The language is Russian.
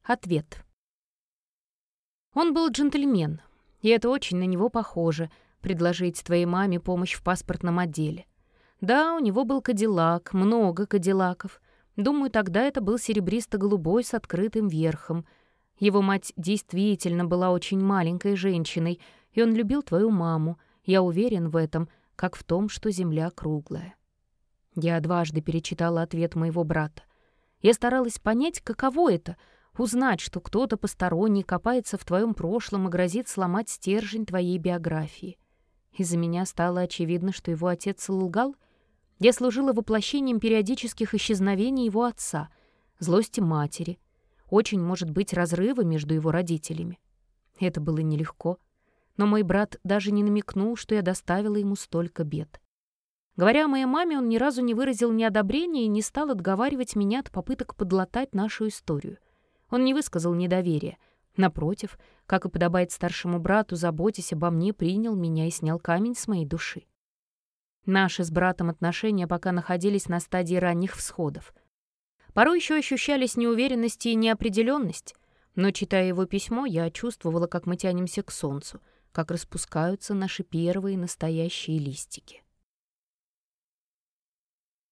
Ответ. Он был джентльмен, и это очень на него похоже — предложить твоей маме помощь в паспортном отделе. Да, у него был кадиллак, много кадиллаков. Думаю, тогда это был серебристо-голубой с открытым верхом. Его мать действительно была очень маленькой женщиной, и он любил твою маму. Я уверен в этом, как в том, что земля круглая. Я дважды перечитала ответ моего брата. Я старалась понять, каково это — узнать, что кто-то посторонний копается в твоем прошлом и грозит сломать стержень твоей биографии. Из-за меня стало очевидно, что его отец лгал. Я служила воплощением периодических исчезновений его отца, злости матери. Очень, может быть, разрыва между его родителями. Это было нелегко. Но мой брат даже не намекнул, что я доставила ему столько бед. Говоря о моей маме, он ни разу не выразил неодобрения и не стал отговаривать меня от попыток подлатать нашу историю. Он не высказал недоверия. Напротив, как и подобает старшему брату, заботясь обо мне, принял меня и снял камень с моей души. Наши с братом отношения пока находились на стадии ранних всходов. Порой еще ощущались неуверенность и неопределенность, но, читая его письмо, я чувствовала, как мы тянемся к солнцу, как распускаются наши первые настоящие листики.